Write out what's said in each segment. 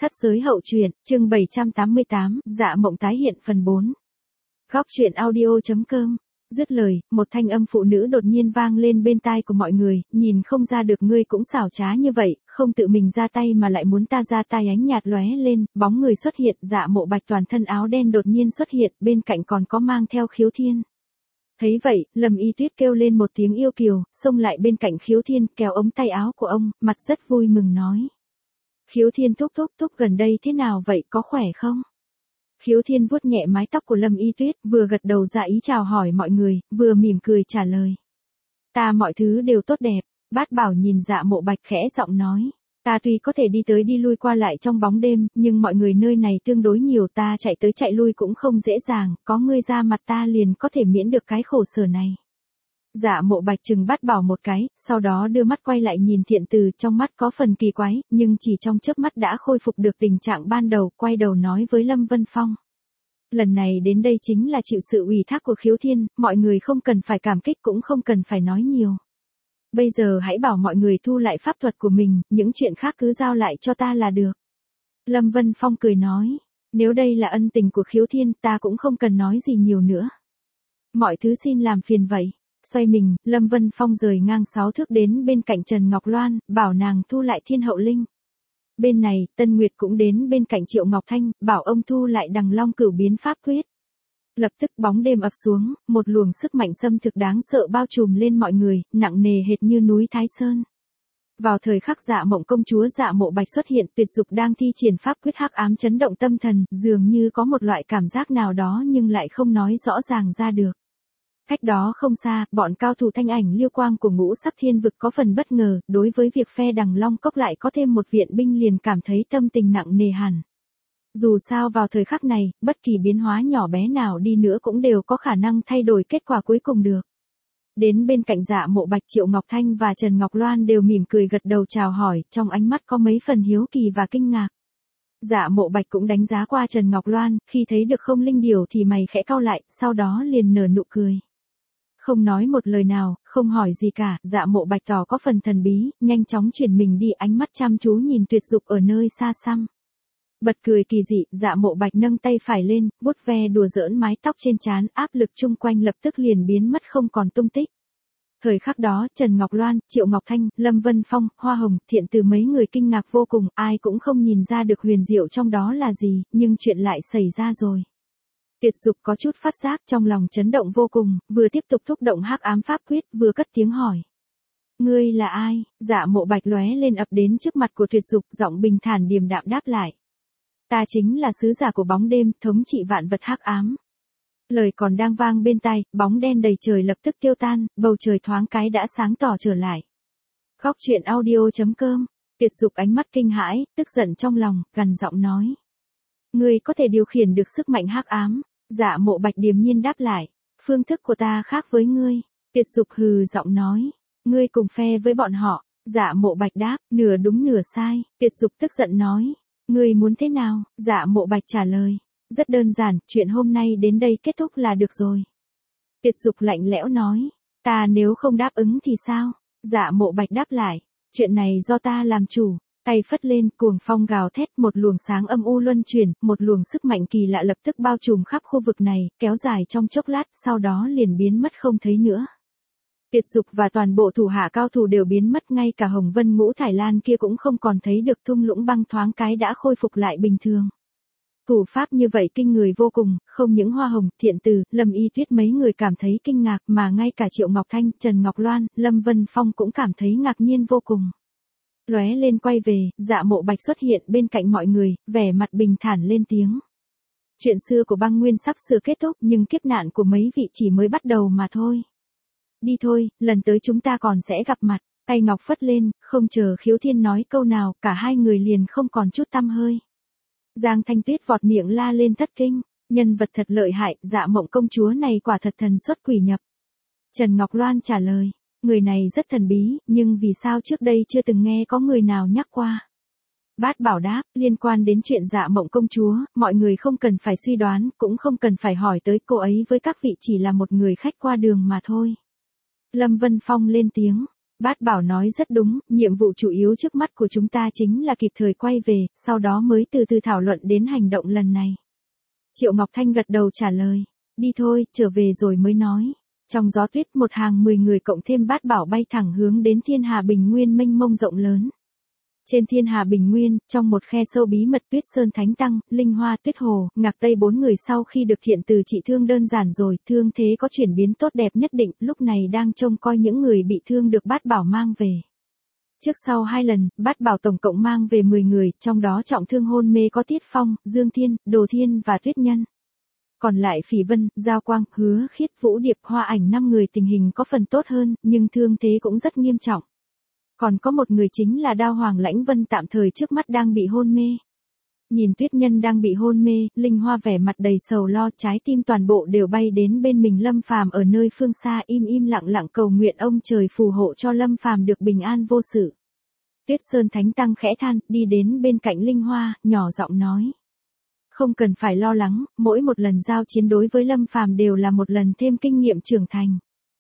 Thất giới hậu truyện, chương 788, Dạ mộng tái hiện phần 4. Góc truyện audio.com. Dứt lời, một thanh âm phụ nữ đột nhiên vang lên bên tai của mọi người, nhìn không ra được ngươi cũng xảo trá như vậy, không tự mình ra tay mà lại muốn ta ra tay. Ánh nhạt lóe lên, bóng người xuất hiện, Dạ Mộ Bạch toàn thân áo đen đột nhiên xuất hiện, bên cạnh còn có mang theo Khiếu Thiên. Thấy vậy, Lâm Y Tuyết kêu lên một tiếng yêu kiều, xông lại bên cạnh Khiếu Thiên, kéo ống tay áo của ông, mặt rất vui mừng nói. Khiếu Thiên thúc gần đây thế nào vậy, có khỏe không? Khiếu Thiên vuốt nhẹ mái tóc của Lâm Y Tuyết, vừa gật đầu dạ ý chào hỏi mọi người, vừa mỉm cười trả lời. Ta mọi thứ đều tốt đẹp. Bát Bảo nhìn Dạ Mộ Bạch khẽ giọng nói. Ta tuy có thể đi tới đi lui qua lại trong bóng đêm, nhưng mọi người nơi này tương đối nhiều, ta chạy tới chạy lui cũng không dễ dàng, có ngươi ra mặt ta liền có thể miễn được cái khổ sở này. Dạ Mộ Bạch chừng Bát Bảo một cái, sau đó đưa mắt quay lại nhìn Thiện Từ, trong mắt có phần kỳ quái, nhưng chỉ trong chớp mắt đã khôi phục được tình trạng ban đầu, quay đầu nói với Lâm Vân Phong. Lần này đến đây chính là chịu sự ủy thác của Khiếu Thiên, mọi người không cần phải cảm kích cũng không cần phải nói nhiều. Bây giờ hãy bảo mọi người thu lại pháp thuật của mình, những chuyện khác cứ giao lại cho ta là được. Lâm Vân Phong cười nói, nếu đây là ân tình của Khiếu Thiên ta cũng không cần nói gì nhiều nữa. Mọi thứ xin làm phiền vậy. Xoay mình, Lâm Vân Phong rời ngang 6 thước đến bên cạnh Trần Ngọc Loan, bảo nàng thu lại Thiên Hậu Linh. Bên này, Tân Nguyệt cũng đến bên cạnh Triệu Ngọc Thanh, bảo ông thu lại Đằng Long Cửu Biến Pháp Quyết. Lập tức bóng đêm ập xuống, một luồng sức mạnh xâm thực đáng sợ bao trùm lên mọi người, nặng nề hệt như núi Thái Sơn. Vào thời khắc Dạ Mộng công chúa Dạ Mộ Bạch xuất hiện, Tuyệt Dục đang thi triển pháp quyết hắc ám chấn động tâm thần, dường như có một loại cảm giác nào đó nhưng lại không nói rõ ràng ra được. Cách đó không xa, bọn cao thủ Thanh Ảnh Liêu Quang của Ngũ Sắc Thiên Vực có phần bất ngờ, đối với việc phe Đằng Long Cốc lại có thêm một viện binh liền cảm thấy tâm tình nặng nề hẳn. Dù sao vào thời khắc này, bất kỳ biến hóa nhỏ bé nào đi nữa cũng đều có khả năng thay đổi kết quả cuối cùng được. Đến bên cạnh Dạ Mộ Bạch, Triệu Ngọc Thanh và Trần Ngọc Loan đều mỉm cười gật đầu chào hỏi, trong ánh mắt có mấy phần hiếu kỳ và kinh ngạc. Dạ Mộ Bạch cũng đánh giá qua Trần Ngọc Loan, khi thấy được không linh điểu thì mày khẽ cau lại, sau đó liền nở nụ cười. Không nói một lời nào, không hỏi gì cả, Dạ Mộ Bạch tỏ có phần thần bí, nhanh chóng chuyển mình đi, ánh mắt chăm chú nhìn Tuyệt Dục ở nơi xa xăm. Bật cười kỳ dị, Dạ Mộ Bạch nâng tay phải lên, vuốt ve đùa giỡn mái tóc trên trán, áp lực chung quanh lập tức liền biến mất không còn tung tích. Thời khắc đó, Trần Ngọc Loan, Triệu Ngọc Thanh, Lâm Vân Phong, Hoa Hồng, Thiện Từ mấy người kinh ngạc vô cùng, ai cũng không nhìn ra được huyền diệu trong đó là gì, nhưng chuyện lại xảy ra rồi. Tuyệt Dục có chút phát giác, trong lòng chấn động vô cùng, vừa tiếp tục thúc động hắc ám pháp quyết, vừa cất tiếng hỏi. Ngươi là ai? Dạ Mộ Bạch lóe lên ập đến trước mặt của Tuyệt Dục, giọng bình thản điềm đạm đáp lại. Ta chính là sứ giả của bóng đêm, thống trị vạn vật hắc ám. Lời còn đang vang bên tai, bóng đen đầy trời lập tức tiêu tan, bầu trời thoáng cái đã sáng tỏ trở lại. Góc truyện audio.com. Tuyệt Dục ánh mắt kinh hãi, tức giận trong lòng, gằn giọng nói. Ngươi có thể điều khiển được sức mạnh hắc ám. Dạ Mộ Bạch điềm nhiên đáp lại. Phương thức của ta khác với ngươi. Tuyệt Dục hừ giọng nói. Ngươi cùng phe với bọn họ. Dạ Mộ Bạch đáp, nửa đúng nửa sai. Tuyệt Dục tức giận nói. Ngươi muốn thế nào? Dạ Mộ Bạch trả lời. Rất đơn giản, chuyện hôm nay đến đây kết thúc là được rồi. Tuyệt Dục lạnh lẽo nói. Ta nếu không đáp ứng thì sao? Dạ Mộ Bạch đáp lại. Chuyện này do ta làm chủ. Tay phất lên, cuồng phong gào thét, một luồng sáng âm u luân chuyển, một luồng sức mạnh kỳ lạ lập tức bao trùm khắp khu vực này, kéo dài trong chốc lát, sau đó liền biến mất không thấy nữa. Tuyệt Dục và toàn bộ thủ hạ cao thủ đều biến mất, ngay cả Hồng Vân Ngũ Thải Lan kia cũng không còn thấy được, thung lũng băng thoáng cái đã khôi phục lại bình thường. Thủ pháp như vậy kinh người vô cùng, không những Hoa Hồng, Thiện Từ, Lâm Y Tuyết mấy người cảm thấy kinh ngạc, mà ngay cả Triệu Ngọc Thanh, Trần Ngọc Loan, Lâm Vân Phong cũng cảm thấy ngạc nhiên vô cùng. Lóe lên quay về, Dạ Mộ Bạch xuất hiện bên cạnh mọi người, vẻ mặt bình thản lên tiếng. Chuyện xưa của băng nguyên sắp sửa kết thúc, nhưng kiếp nạn của mấy vị chỉ mới bắt đầu mà thôi. Đi thôi, lần tới chúng ta còn sẽ gặp mặt. Tay ngọc phất lên, không chờ Khiếu Thiên nói câu nào, cả hai người liền không còn chút tăm hơi. Giang Thanh Tuyết vọt miệng la lên thất kinh, nhân vật thật lợi hại, Dạ Mộng công chúa này quả thật thần xuất quỷ nhập. Trần Ngọc Loan trả lời. Người này rất thần bí, nhưng vì sao trước đây chưa từng nghe có người nào nhắc qua. Bát Bảo đáp, liên quan đến chuyện Dạ Mộng công chúa, mọi người không cần phải suy đoán, cũng không cần phải hỏi tới, cô ấy với các vị chỉ là một người khách qua đường mà thôi. Lâm Vân Phong lên tiếng, Bát Bảo nói rất đúng, nhiệm vụ chủ yếu trước mắt của chúng ta chính là kịp thời quay về, sau đó mới từ từ thảo luận đến hành động lần này. Triệu Ngọc Thanh gật đầu trả lời, đi thôi, trở về rồi mới nói. Trong gió tuyết một hàng 10 người cộng thêm Bát Bảo bay thẳng hướng đến Thiên Hà Bình Nguyên mênh mông rộng lớn. Trên Thiên Hà Bình Nguyên, trong một khe sâu bí mật Tuyết Sơn Thánh Tăng, Linh Hoa Tuyết Hồ, Ngạc Tây 4 người sau khi được thiện từ trị thương đơn giản rồi, thương thế có chuyển biến tốt đẹp nhất định, lúc này đang trông coi những người bị thương được Bát Bảo mang về. Trước sau 2 lần, Bát Bảo tổng cộng mang về 10 người, trong đó trọng thương hôn mê có Tiết Phong, Dương Thiên, Đồ Thiên và Tuyết Nhân. Còn lại Phỉ Vân, Giao Quang, Hứa Khiết, Vũ Điệp, Hoa Ảnh 5 người tình hình có phần tốt hơn, nhưng thương thế cũng rất nghiêm trọng. Còn có một người chính là Đao Hoàng Lãnh Vân tạm thời trước mắt đang bị hôn mê. Nhìn Tuyết Nhân đang bị hôn mê, Linh Hoa vẻ mặt đầy sầu lo, trái tim toàn bộ đều bay đến bên mình Lâm Phàm ở nơi phương xa im lặng lặng cầu nguyện ông trời phù hộ cho Lâm Phàm được bình an vô sự. Tuyết Sơn Thánh Tăng khẽ than, đi đến bên cạnh Linh Hoa, nhỏ giọng nói. Không cần phải lo lắng, mỗi một lần giao chiến đối với Lâm Phàm đều là một lần thêm kinh nghiệm trưởng thành.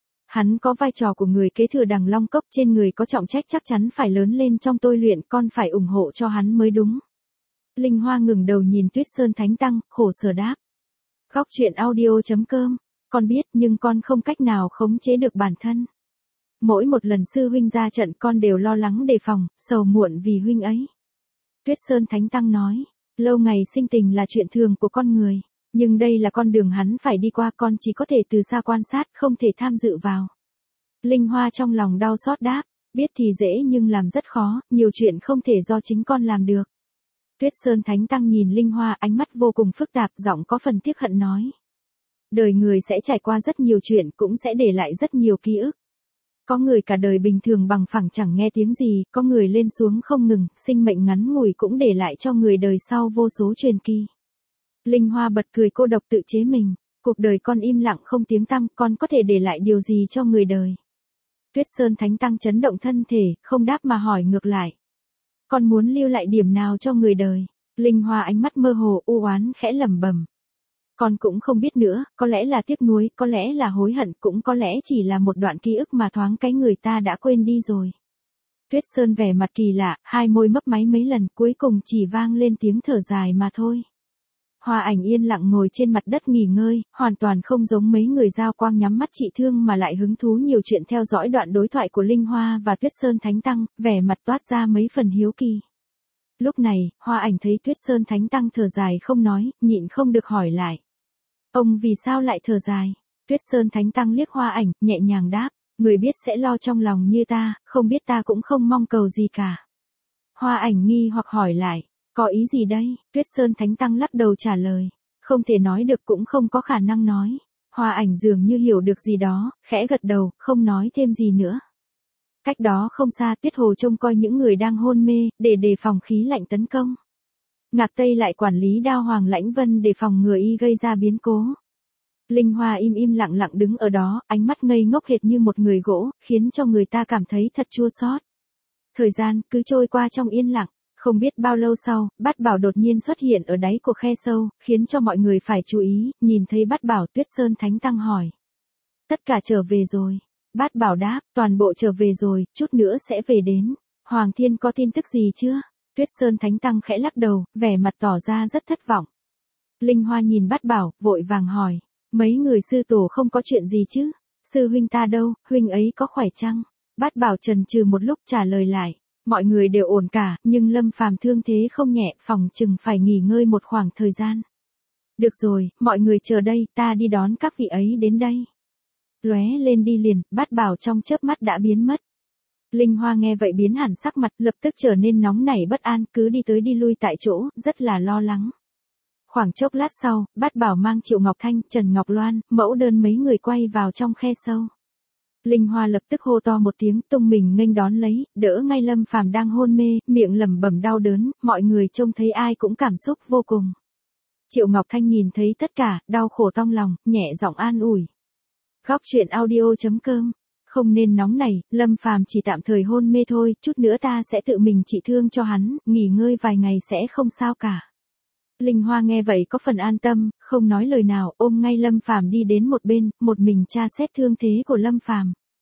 Hắn có vai trò của người kế thừa Đằng Long Cốc, trên người có trọng trách chắc chắn phải lớn lên trong tôi luyện, con phải ủng hộ cho hắn mới đúng. Linh Hoa ngừng đầu nhìn Tuyết Sơn Thánh Tăng, khổ sở đáp. Góc truyện audio.com, con biết nhưng con không cách nào khống chế được bản thân. Mỗi một lần sư huynh ra trận con đều lo lắng đề phòng, sầu muộn vì huynh ấy. Tuyết Sơn Thánh Tăng nói, lâu ngày sinh tình là chuyện thường của con người. Nhưng đây là con đường hắn phải đi qua, con chỉ có thể từ xa quan sát, không thể tham dự vào. Linh Hoa trong lòng đau xót đáp, biết thì dễ nhưng làm rất khó, nhiều chuyện không thể do chính con làm được. Tuyết Sơn Thánh Tăng nhìn Linh Hoa, ánh mắt vô cùng phức tạp, giọng có phần tiếc hận nói. Đời người sẽ trải qua rất nhiều chuyện, cũng sẽ để lại rất nhiều ký ức. Có người cả đời bình thường bằng phẳng chẳng nghe tiếng gì, có người lên xuống không ngừng, sinh mệnh ngắn ngủi cũng để lại cho người đời sau vô số truyền kỳ. Linh Hoa bật cười cô độc tự chế mình, cuộc đời con im lặng không tiếng tăm, con có thể để lại điều gì cho người đời. Tuyết Sơn Thánh Tăng chấn động thân thể, không đáp mà hỏi ngược lại. Con muốn lưu lại điểm nào cho người đời? Linh Hoa ánh mắt mơ hồ u oán khẽ lẩm bẩm. Con cũng không biết nữa, có lẽ là tiếc nuối, có lẽ là hối hận, cũng có lẽ chỉ là một đoạn ký ức mà thoáng cái người ta đã quên đi rồi. Tuyết Sơn vẻ mặt kỳ lạ, hai môi mấp máy mấy lần, cuối cùng chỉ vang lên tiếng thở dài mà thôi. Hoa Ảnh yên lặng ngồi trên mặt đất nghỉ ngơi, hoàn toàn không giống mấy người Giao Quang nhắm mắt trị thương mà lại hứng thú nhiều chuyện theo dõi đoạn đối thoại của Linh Hoa và Tuyết Sơn Thánh Tăng, vẻ mặt toát ra mấy phần hiếu kỳ. Lúc này, Hoa Ảnh thấy Tuyết Sơn Thánh Tăng thở dài không nói, nhịn không được hỏi lại. Ông vì sao lại thở dài? Tuyết Sơn Thánh Tăng liếc Hoa Ảnh, nhẹ nhàng đáp, người biết sẽ lo trong lòng như ta, không biết ta cũng không mong cầu gì cả. Hoa Ảnh nghi hoặc hỏi lại. Có ý gì đây? Tuyết Sơn Thánh Tăng lắc đầu trả lời. Không thể nói được cũng không có khả năng nói. Hoa Ảnh dường như hiểu được gì đó, khẽ gật đầu, không nói thêm gì nữa. Cách đó không xa Tuyết Hồ trông coi những người đang hôn mê, để đề phòng khí lạnh tấn công. Ngạc Tây lại quản lý Đao Hoàng Lãnh Vân để phòng ngừa y gây ra biến cố. Linh Hoa im lặng lặng đứng ở đó, ánh mắt ngây ngốc hệt như một người gỗ, khiến cho người ta cảm thấy thật chua xót. Thời gian cứ trôi qua trong yên lặng. Không biết bao lâu sau, Bát Bảo đột nhiên xuất hiện ở đáy của khe sâu, khiến cho mọi người phải chú ý, nhìn thấy Bát Bảo Tuyết Sơn Thánh Tăng hỏi. Tất cả trở về rồi. Bát Bảo đáp, toàn bộ trở về rồi, chút nữa sẽ về đến. Hoàng Thiên có tin tức gì chưa? Tuyết Sơn Thánh Tăng khẽ lắc đầu, vẻ mặt tỏ ra rất thất vọng. Linh Hoa nhìn Bát Bảo, vội vàng hỏi. Mấy người sư tổ không có chuyện gì chứ? Sư huynh ta đâu, huynh ấy có khỏe chăng? Bát Bảo chần chừ một lúc trả lời lại. Mọi người đều ổn cả, nhưng Lâm Phàm thương thế không nhẹ, phòng chừng phải nghỉ ngơi một khoảng thời gian. Được rồi, mọi người chờ đây, ta đi đón các vị ấy đến đây. Lóe lên đi liền, Bát Bảo trong chớp mắt đã biến mất. Linh Hoa nghe vậy biến hẳn sắc mặt, lập tức trở nên nóng nảy bất an, cứ đi tới đi lui tại chỗ, rất là lo lắng. Khoảng chốc lát sau, Bát Bảo mang Triệu Ngọc Thanh, Trần Ngọc Loan, Mẫu Đơn mấy người quay vào trong khe sâu. Linh Hoa lập tức hô to một tiếng, tung mình nghênh đón lấy, đỡ ngay Lâm Phàm đang hôn mê, miệng lẩm bẩm đau đớn, mọi người trông thấy ai cũng cảm xúc vô cùng. Triệu Ngọc Thanh nhìn thấy tất cả, đau khổ trong lòng, nhẹ giọng an ủi. Góc truyện audio.com, không nên nóng nảy, Lâm Phàm chỉ tạm thời hôn mê thôi, chút nữa ta sẽ tự mình trị thương cho hắn, nghỉ ngơi vài ngày sẽ không sao cả. Linh Hoa nghe vậy có phần an tâm, không nói lời nào, ôm ngay Lâm Phàm đi đến một bên, một mình tra xét thương thế của Lâm Phàm.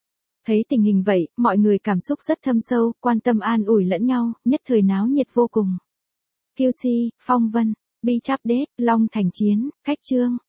Thấy tình hình vậy, mọi người cảm xúc rất thâm sâu, quan tâm an ủi lẫn nhau, nhất thời náo nhiệt vô cùng. QC, Phong Vân, Beach Update, Long Thành Chiến, Khách Trương.